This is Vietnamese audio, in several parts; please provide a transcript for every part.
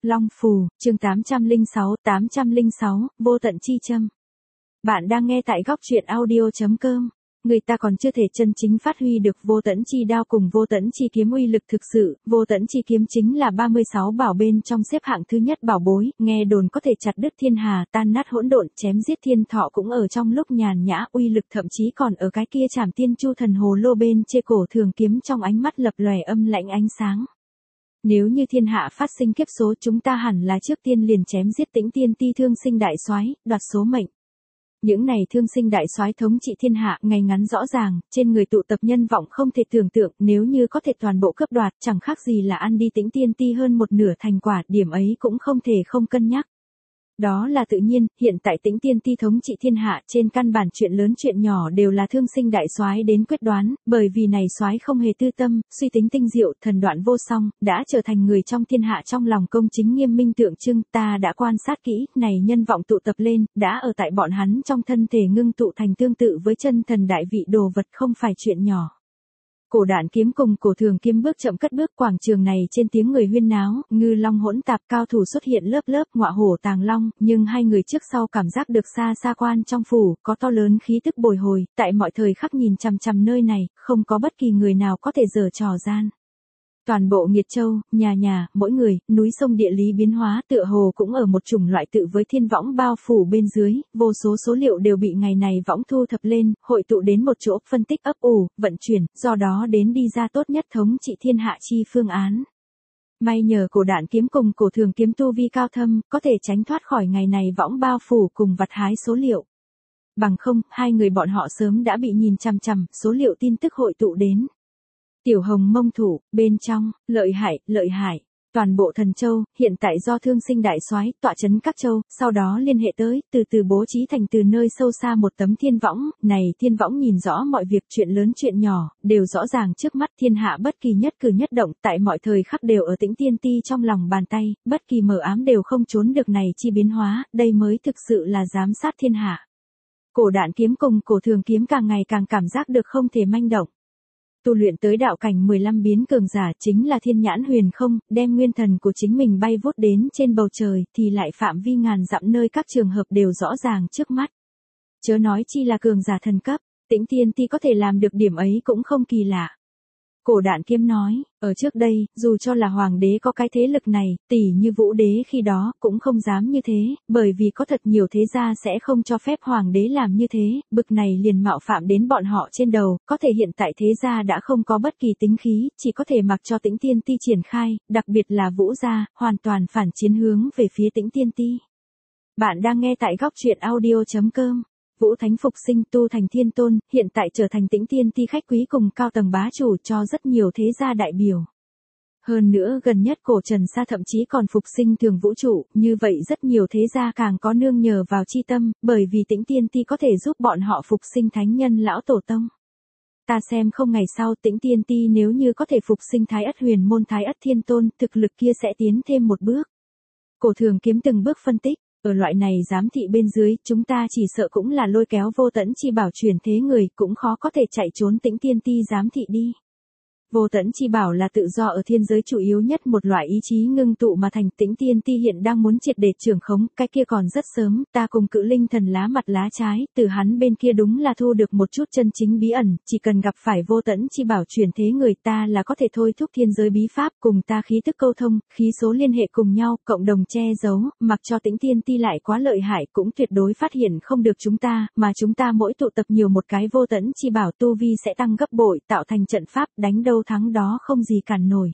Long Phù, chương 806, vô tận chi châm. Bạn đang nghe tại góc truyện audio.com. Người ta còn chưa thể chân chính phát huy được vô tận chi đao cùng vô tận chi kiếm uy lực thực sự, vô tận chi kiếm chính là 36 bảo bên trong xếp hạng thứ nhất bảo bối, nghe đồn có thể chặt đứt thiên hà, tan nát hỗn độn, chém giết thiên thọ cũng ở trong lúc nhàn nhã, uy lực thậm chí còn ở cái kia Trảm Tiên Chu thần hồ lô bên chê cổ thường kiếm trong ánh mắt lập lòe âm lãnh ánh sáng. Nếu như thiên hạ phát sinh kiếp số, chúng ta hẳn là trước tiên liền chém giết Tĩnh Tiên Ti thương sinh đại soái, đoạt số mệnh. Những này thương sinh đại soái thống trị thiên hạ, ngày ngắn rõ ràng, trên người tụ tập nhân vọng không thể tưởng tượng, nếu như có thể toàn bộ cướp đoạt, chẳng khác gì là ăn đi Tĩnh Tiên Ti hơn một nửa thành quả, điểm ấy cũng không thể không cân nhắc. Đó là tự nhiên, hiện tại Tĩnh Tiên Ti thống trị thiên hạ, trên căn bản chuyện lớn chuyện nhỏ đều là thương sinh đại soái đến quyết đoán, bởi vì này soái không hề tư tâm, suy tính tinh diệu, thần đoạn vô song, đã trở thành người trong thiên hạ trong lòng công chính nghiêm minh tượng trưng, ta đã quan sát kỹ, này nhân vọng tụ tập lên, đã ở tại bọn hắn trong thân thể ngưng tụ thành tương tự với chân thần đại vị đồ vật, không phải chuyện nhỏ. Cổ Đản kiếm cùng Cổ Thường kiếm bước chậm cất bước, quảng trường này trên tiếng người huyên náo, ngư long hỗn tạp, cao thủ xuất hiện lớp lớp, ngọa hổ tàng long, nhưng hai người trước sau cảm giác được xa xa quan trong phủ, có to lớn khí tức bồi hồi, tại mọi thời khắc nhìn chằm chằm nơi này, không có bất kỳ người nào có thể giở trò gian. Toàn bộ Nghiệt Châu, nhà, mỗi người, núi sông địa lý biến hóa tựa hồ cũng ở một chủng loại tự với thiên võng bao phủ bên dưới, vô số số liệu đều bị ngày này võng thu thập lên, hội tụ đến một chỗ, phân tích ấp ủ, vận chuyển, do đó đến đi ra tốt nhất thống trị thiên hạ chi phương án. May nhờ Cổ Đản kiếm cùng Cổ Thường kiếm tu vi cao thâm, có thể tránh thoát khỏi ngày này võng bao phủ cùng vặt hái số liệu. Bằng không, hai người bọn họ sớm đã bị nhìn chằm chằm, số liệu tin tức hội tụ đến. Tiểu Hồng Mông thủ, bên trong, lợi hại. Toàn bộ Thần Châu, hiện tại do thương sinh đại soái tọa chấn các châu, sau đó liên hệ tới, từ từ bố trí thành từ nơi sâu xa một tấm thiên võng, này thiên võng nhìn rõ mọi việc chuyện lớn chuyện nhỏ, đều rõ ràng trước mắt thiên hạ bất kỳ nhất cử nhất động tại mọi thời khắc đều ở Tĩnh Tiên Ti trong lòng bàn tay, bất kỳ mờ ám đều không trốn được này chi biến hóa, đây mới thực sự là giám sát thiên hạ. Cổ Đản kiếm cùng Cổ Thường kiếm càng ngày càng cảm giác được không thể manh động. Tu luyện tới đạo cảnh 15 biến cường giả chính là thiên nhãn huyền không, đem nguyên thần của chính mình bay vút đến trên bầu trời, thì lại phạm vi ngàn dặm nơi các trường hợp đều rõ ràng trước mắt. Chớ nói chi là cường giả thần cấp, Tĩnh Tiên Ti có thể làm được điểm ấy cũng không kỳ lạ. Cổ Đản kiếm nói, ở trước đây, dù cho là hoàng đế có cái thế lực này, tỷ như Vũ đế khi đó, cũng không dám như thế, bởi vì có thật nhiều thế gia sẽ không cho phép hoàng đế làm như thế, bực này liền mạo phạm đến bọn họ trên đầu, có thể hiện tại thế gia đã không có bất kỳ tính khí, chỉ có thể mặc cho Tĩnh Tiên Ti triển khai, đặc biệt là Vũ gia, hoàn toàn phản chiến hướng về phía Tĩnh Tiên Ti. Bạn đang nghe tại góc truyện audio.com. Vũ Thánh phục sinh tu thành thiên tôn, hiện tại trở thành Tĩnh Tiên Ti khách quý cùng cao tầng bá chủ cho rất nhiều thế gia đại biểu. Hơn nữa gần nhất Cổ Trần Sa thậm chí còn phục sinh thường vũ trụ, như vậy rất nhiều thế gia càng có nương nhờ vào chi tâm, bởi vì Tĩnh Tiên Ti có thể giúp bọn họ phục sinh thánh nhân lão tổ tông. Ta xem không ngày sau Tĩnh Tiên Ti nếu như có thể phục sinh Thái Ất huyền môn Thái Ất thiên tôn, thực lực kia sẽ tiến thêm một bước. Cổ Thường kiếm từng bước phân tích. Ở loại này giám thị bên dưới, chúng ta chỉ sợ cũng là lôi kéo vô tận chi bảo chuyển thế người, cũng khó có thể chạy trốn Tĩnh Tiên Ti giám thị đi. Vô tận chi bảo là tự do ở thiên giới chủ yếu nhất một loại ý chí ngưng tụ mà thành, Tĩnh Tiên Ti hiện đang muốn triệt để trưởng khống, cái kia còn rất sớm, ta cùng Cự Linh thần lá mặt lá trái, từ hắn bên kia đúng là thu được một chút chân chính bí ẩn, chỉ cần gặp phải vô tận chi bảo chuyển thế người ta là có thể thôi thúc thiên giới bí pháp cùng ta khí tức câu thông, khí số liên hệ cùng nhau, cộng đồng che giấu, mặc cho Tĩnh Tiên Ti lại quá lợi hại cũng tuyệt đối phát hiện không được chúng ta, mà chúng ta mỗi tụ tập nhiều một cái vô tận chi bảo tu vi sẽ tăng gấp bội, tạo thành trận pháp, đánh đâu thắng đó không gì cản nổi.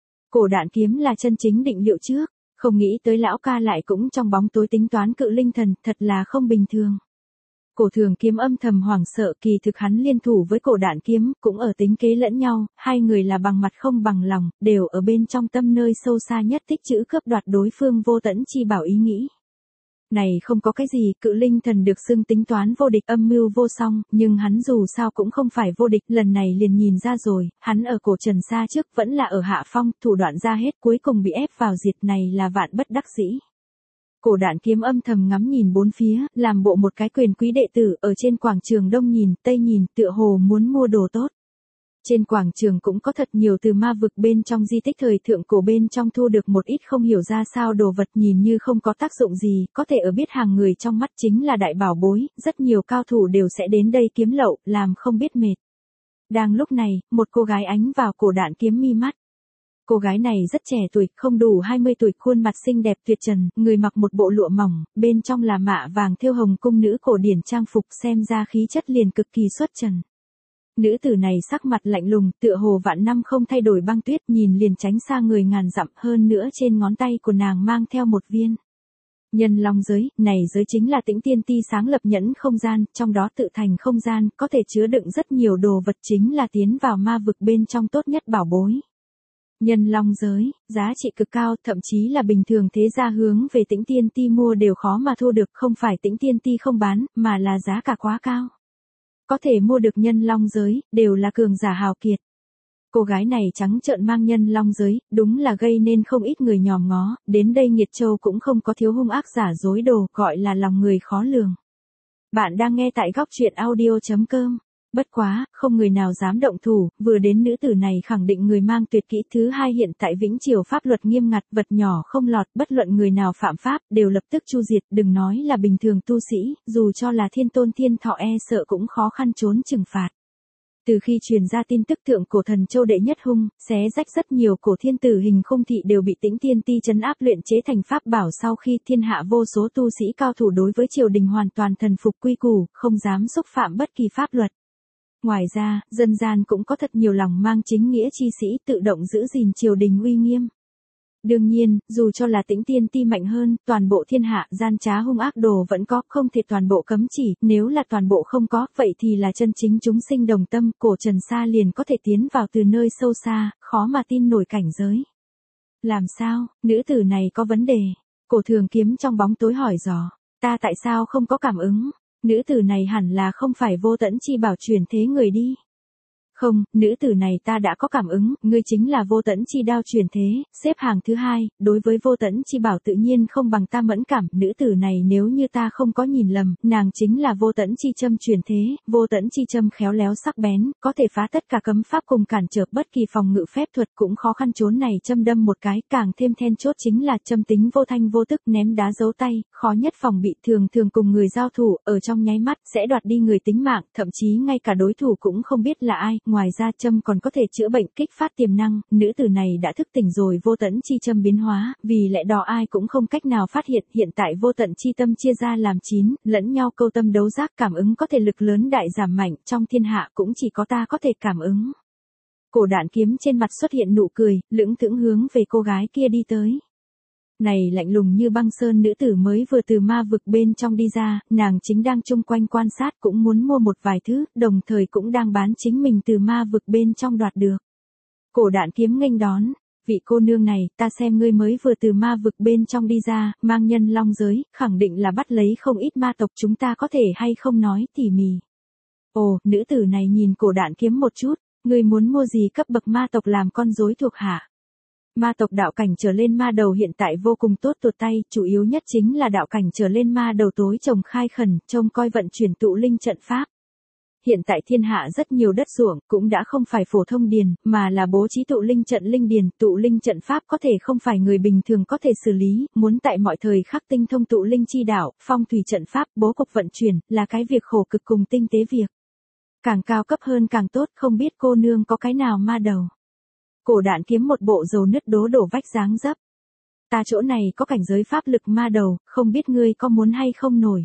Cổ Đản kiếm là chân chính định liệu trước, không nghĩ tới lão ca lại cũng trong bóng tối tính toán Cự Linh thần, thật là không bình thường. Cổ Thường kiếm âm thầm hoảng sợ, kỳ thực hắn liên thủ với Cổ Đản kiếm, cũng ở tính kế lẫn nhau, hai người là bằng mặt không bằng lòng, đều ở bên trong tâm nơi sâu xa nhất tích trữ cướp đoạt đối phương vô tận chi bảo ý nghĩ. Này không có cái gì, Cự Linh thần được xưng tính toán vô địch âm mưu vô song, nhưng hắn dù sao cũng không phải vô địch, lần này liền nhìn ra rồi, hắn ở Cổ Trần Sa trước vẫn là ở hạ phong, thủ đoạn ra hết cuối cùng bị ép vào diệt, này là vạn bất đắc dĩ. Cổ Đản kiếm âm thầm ngắm nhìn bốn phía, làm bộ một cái quyền quý đệ tử ở trên quảng trường đông nhìn, tây nhìn, tựa hồ muốn mua đồ tốt. Trên quảng trường cũng có thật nhiều từ ma vực bên trong di tích thời thượng cổ bên trong thu được một ít không hiểu ra sao đồ vật nhìn như không có tác dụng gì, có thể ở biết hàng người trong mắt chính là đại bảo bối, rất nhiều cao thủ đều sẽ đến đây kiếm lậu, làm không biết mệt. Đang lúc này, một cô gái ánh vào Cổ Đạn Kiếm mi mắt. Cô gái này rất trẻ tuổi, không đủ 20 tuổi, khuôn mặt xinh đẹp tuyệt trần, người mặc một bộ lụa mỏng, bên trong là mạ vàng thêu hồng cung nữ cổ điển trang phục, xem ra khí chất liền cực kỳ xuất trần. Nữ tử này sắc mặt lạnh lùng, tựa hồ vạn năm không thay đổi băng tuyết, nhìn liền tránh xa người ngàn dặm, hơn nữa trên ngón tay của nàng mang theo một viên nhân long giới, này giới chính là Tĩnh Tiên Ti sáng lập nhẫn không gian, trong đó tự thành không gian, có thể chứa đựng rất nhiều đồ vật, chính là tiến vào ma vực bên trong tốt nhất bảo bối. Nhân long giới, giá trị cực cao, thậm chí là bình thường thế gia hướng về Tĩnh Tiên Ti mua đều khó mà thu được, không phải Tĩnh Tiên Ti không bán, mà là giá cả quá cao. Có thể mua được nhân long giới, đều là cường giả hào kiệt. Cô gái này trắng trợn mang nhân long giới, đúng là gây nên không ít người nhòm ngó, đến đây Nghiệt Châu cũng không có thiếu hung ác giả dối đồ, gọi là lòng người khó lường. Bạn đang nghe tại góc truyện audio.com. Bất quá, không người nào dám động thủ, vừa đến nữ tử này khẳng định người mang tuyệt kỹ. Thứ hai, hiện tại Vĩnh Triều pháp luật nghiêm ngặt, vật nhỏ không lọt, bất luận người nào phạm pháp, đều lập tức chu diệt, đừng nói là bình thường tu sĩ, dù cho là thiên tôn thiên thọ e sợ cũng khó khăn trốn trừng phạt. Từ khi truyền ra tin tức thượng cổ Thần Châu đệ nhất hung, xé rách rất nhiều cổ thiên tử hình khung thị đều bị Tĩnh Tiên Ti trấn áp luyện chế thành pháp bảo, sau khi thiên hạ vô số tu sĩ cao thủ đối với triều đình hoàn toàn thần phục quy củ, không dám xúc phạm bất kỳ pháp luật. Ngoài ra, dân gian cũng có thật nhiều lòng mang chính nghĩa chi sĩ tự động giữ gìn triều đình uy nghiêm. Đương nhiên, dù cho là Tĩnh Tiên Ti mạnh hơn, toàn bộ thiên hạ gian trá hung ác đồ vẫn có, không thể toàn bộ cấm chỉ, nếu là toàn bộ không có, vậy thì là chân chính chúng sinh đồng tâm, cổ Trần Sa liền có thể tiến vào từ nơi sâu xa, khó mà tin nổi cảnh giới. Làm sao, nữ tử này có vấn đề? Cổ Thường Kiếm trong bóng tối hỏi dò, ta tại sao không có cảm ứng? Nữ tử này hẳn là không phải Vô Tẫn Chi Bảo truyền thế người đi. Không, nữ tử này ta đã có cảm ứng, ngươi chính là Vô Tẫn Chi Đao truyền thế, xếp hàng thứ hai, đối với Vô Tẫn Chi Bảo tự nhiên không bằng ta mẫn cảm, nữ tử này nếu như ta không có nhìn lầm, nàng chính là Vô Tẫn Chi Châm truyền thế, Vô Tẫn Chi Châm khéo léo sắc bén, có thể phá tất cả cấm pháp cùng cản trở bất kỳ phòng ngự phép thuật, cũng khó khăn trốn này châm đâm một cái, càng thêm then chốt chính là châm tính vô thanh vô tức, ném đá giấu tay, khó nhất phòng bị, thường thường cùng người giao thủ, ở trong nháy mắt sẽ đoạt đi người tính mạng, thậm chí ngay cả đối thủ cũng không biết là ai. Ngoài ra châm còn có thể chữa bệnh, kích phát tiềm năng, nữ tử này đã thức tỉnh rồi. Vô Tẫn Chi Châm biến hóa, vì lẽ đó ai cũng không cách nào phát hiện, hiện tại Vô Tận Chi Tâm chia ra làm 9, lẫn nhau câu tâm đấu giác, cảm ứng có thể lực lớn đại giảm mạnh, trong thiên hạ cũng chỉ có ta có thể cảm ứng. Cổ Đạn Kiếm trên mặt xuất hiện nụ cười, lững thững hướng về cô gái kia đi tới. Này lạnh lùng như băng sơn nữ tử mới vừa từ ma vực bên trong đi ra, nàng chính đang chung quanh quan sát, cũng muốn mua một vài thứ, đồng thời cũng đang bán chính mình từ ma vực bên trong đoạt được. Cổ Đạn Kiếm nghênh đón, vị cô nương này, ta xem ngươi mới vừa từ ma vực bên trong đi ra, mang nhân long giới, khẳng định là bắt lấy không ít ma tộc, chúng ta có thể hay không nói tỉ mỉ. Ồ, nữ tử này nhìn Cổ Đạn Kiếm một chút, ngươi muốn mua gì cấp bậc ma tộc làm con rối thuộc hạ? Ma tộc đạo cảnh trở lên ma đầu hiện tại vô cùng tốt tuột tay, chủ yếu nhất chính là đạo cảnh trở lên ma đầu tối trồng khai khẩn, trông coi vận chuyển tụ linh trận pháp. Hiện tại thiên hạ rất nhiều đất ruộng, cũng đã không phải phổ thông điền, mà là bố trí tụ linh trận linh điền, tụ linh trận pháp có thể không phải người bình thường có thể xử lý, muốn tại mọi thời khắc tinh thông tụ linh chi đạo, phong thủy trận pháp, bố cục vận chuyển, là cái việc khổ cực cùng tinh tế việc. Càng cao cấp hơn càng tốt, không biết cô nương có cái nào ma đầu. Cổ Đạn Kiếm một bộ dầu nứt đố đổ vách dáng dấp. Ta chỗ này có cảnh giới pháp lực ma đầu, không biết ngươi có muốn hay không nổi.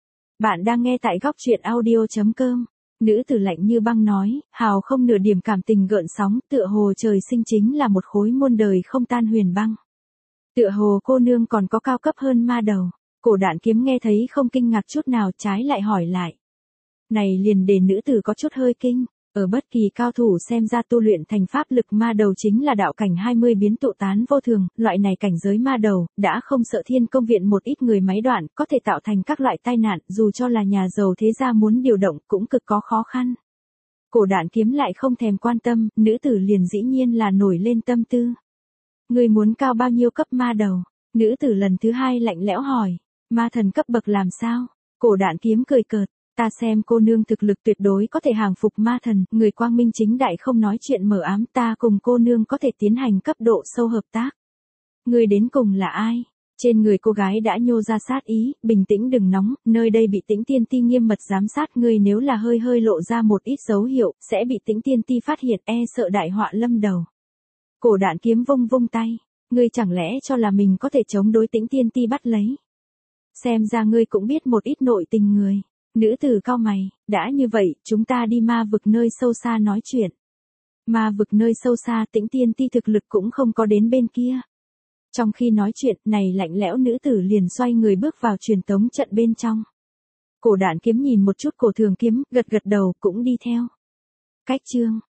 Bạn đang nghe tại góc truyện audio.com. Nữ tử lạnh như băng nói, hào không nửa điểm cảm tình gợn sóng, tựa hồ trời sinh chính là một khối muôn đời không tan huyền băng. Tựa hồ cô nương còn có cao cấp hơn ma đầu. Cổ Đạn Kiếm nghe thấy không kinh ngạc chút nào, trái lại hỏi lại. Này liền để nữ tử có chút hơi kinh. Ở bất kỳ cao thủ xem ra tu luyện thành pháp lực ma đầu chính là đạo cảnh 20 biến tụ tán vô thường, loại này cảnh giới ma đầu, đã không sợ thiên công viện một ít người máy đoạn, có thể tạo thành các loại tai nạn, dù cho là nhà giàu thế gia muốn điều động, cũng cực có khó khăn. Cổ Đạn Kiếm lại không thèm quan tâm, nữ tử liền dĩ nhiên là nổi lên tâm tư. Người muốn cao bao nhiêu cấp ma đầu? Nữ tử lần thứ hai lạnh lẽo hỏi, ma thần cấp bậc làm sao? Cổ Đạn Kiếm cười cợt. Ta xem cô nương thực lực tuyệt đối có thể hàng phục ma thần, người quang minh chính đại không nói chuyện mờ ám, ta cùng cô nương có thể tiến hành cấp độ sâu hợp tác. Người đến cùng là ai? Trên người cô gái đã nhô ra sát ý, bình tĩnh đừng nóng, nơi đây bị Tĩnh Tiên Ti nghiêm mật giám sát, ngươi nếu là hơi lộ ra một ít dấu hiệu, sẽ bị Tĩnh Tiên Ti phát hiện, e sợ đại họa lâm đầu. Cổ Đạn Kiếm vung tay, ngươi chẳng lẽ cho là mình có thể chống đối Tĩnh Tiên Ti bắt lấy? Xem ra ngươi cũng biết một ít nội tình người. Nữ tử cau mày, đã như vậy, chúng ta đi ma vực nơi sâu xa nói chuyện. Ma vực nơi sâu xa Tĩnh Tiên Ti thực lực cũng không có đến bên kia. Trong khi nói chuyện này lạnh lẽo nữ tử liền xoay người bước vào truyền tống trận bên trong. Cổ Đạn Kiếm nhìn một chút Cổ Thường Kiếm, gật đầu cũng đi theo. Cách chương